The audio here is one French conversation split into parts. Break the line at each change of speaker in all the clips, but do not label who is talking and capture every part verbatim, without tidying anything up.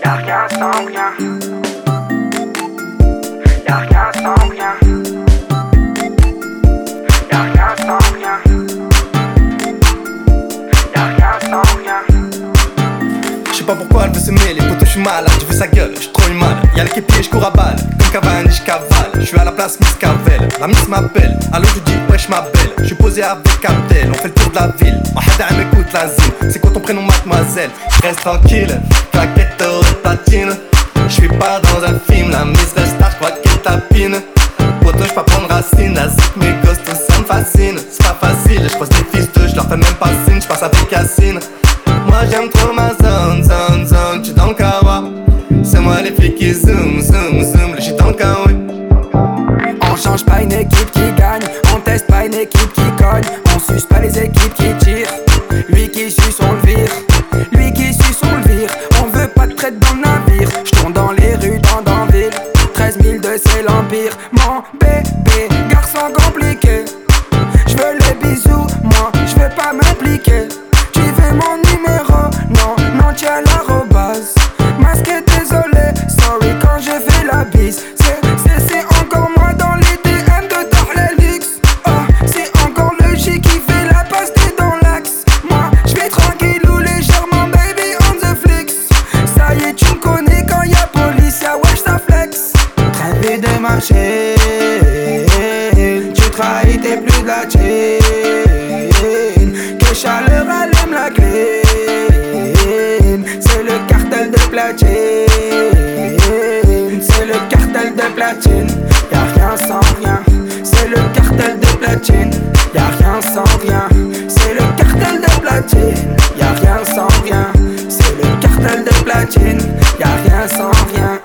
Y'a rien sans rien. Y'a rien sans rien. Y'a rien sans rien. Y'a rien sans rien.
Je sais pas pourquoi elle veut s'aimer, les potos j'suis malade, je veux sa gueule, j'suis trop une malade. Y'a le képier, j'cours à balle, comme Cavani j'cavale. J'suis à la place Miss Carvel, la Miss m'appelle. Alors je dis wesh ma belle, j'suis posé avec Abdel. On fait le tour de la ville, Mahada m'écoute la zine. C'est quoi ton prénom mademoiselle? Reste tranquille, claquette de platine. J'suis pas dans un film, la Miss reste tard, j'crois qu'elle tapine. Poto j'peux prendre racine, la zik mes gosses tout ça me fascine. C'est pas facile, j'croise des fils de, j'leur fais même pas signe, j'passe avec Yacine. Moi j'aime trop ma zone, zone, zone, j'suis dans le kawa. C'est moi les flics qui zoom, zoom, zoom, j'suis dans le kawa.
On change pas une équipe qui gagne, on teste pas une équipe qui cogne. On suce pas les équipes qui tirent, lui qui suce on le vire. Lui qui suce on le vire, on veut pas de traite dans le navire. J'tourne dans les rues dans Danville, treize mille de c'est l'empire. Mon bébé, garçon compliqué, j'veux les bisous, moi j'veux pas m'impliquer. Tu veux mon numéro? Non, non tu as l'arrobase. Masqué désolé, sorry quand je fais la bise. C'est, c'est, c'est encore moi dans les D M de Darlelix. Oh, c'est encore le J qui fait la passe, t'es dans l'axe. Moi, j'vais tranquille ou légèrement baby on the flicks. Ça y est tu me connais quand y'a police, y'a wesh ça flex. Traité de ma chaîne, tu trahis t'es plus de la chaîne. Que chaleur allume la clé. C'est le cartel de platine. C'est le cartel de platine. Y'a rien sans rien. C'est le cartel de platine. Y'a rien sans rien. C'est le cartel de platine. Y'a rien sans rien. C'est le cartel de platine. Y'a rien sans rien.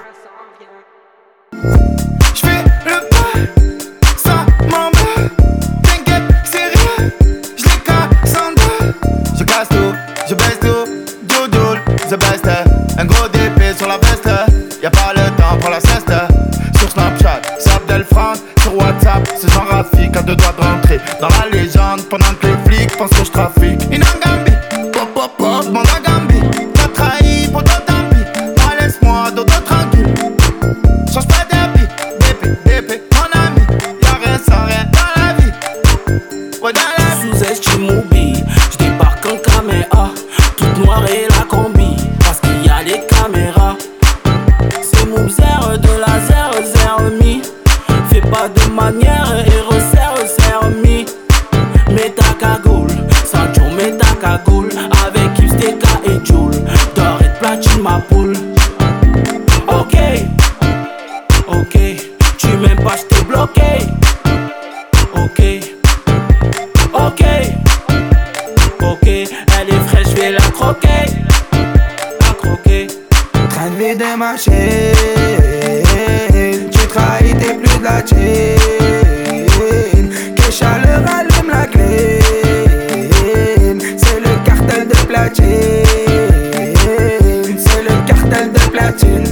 J'fais le pas, ça m'embête. T'inquiète, c'est rien, j'les casse en deux. Je casse tout, je baisse tout, doudoule, the best. Un gros D P sur la veste, y'a pas le temps pour la sieste. Sur Snapchat, c'est Abdel Franck. Sur WhatsApp, c'est Jean Rafik à deux doigts de rentrer dans la légende. Pendant que les flics pensent que je trafique. Inangambi, pop pop pop, demande à Gambi. T'as trahi, pour d'autres tant pis. Moi laisse-moi d'autres tranquille. Change pas d'habit, D P, D P, mon ami. Y'a rien sans rien dans la vie. Ouais, dans la vie.
Sous-estime mobile, j'débarque en caméra. Toute noire et la combi, parce qu'il y a les caméras. C'est mon zéro de la zéro zéro mi. Fais pas de manière et resserre, resserre mi. Mets ta cagoule, Sancho mets ta cagoule. Avec Ipsteka et Joule, d'or et de platine ma poule. Ok, ok, tu m'aimes pas j't'ai bloqué. Ok, ok, ok, elle est fraîche, j'vais la croquer. La croquer.
Train de vie de ma chaîne, tu trahis t'es plus de la chaîne. Que chaleur allume la clé. C'est le cartel de platine. C'est le cartel de platine.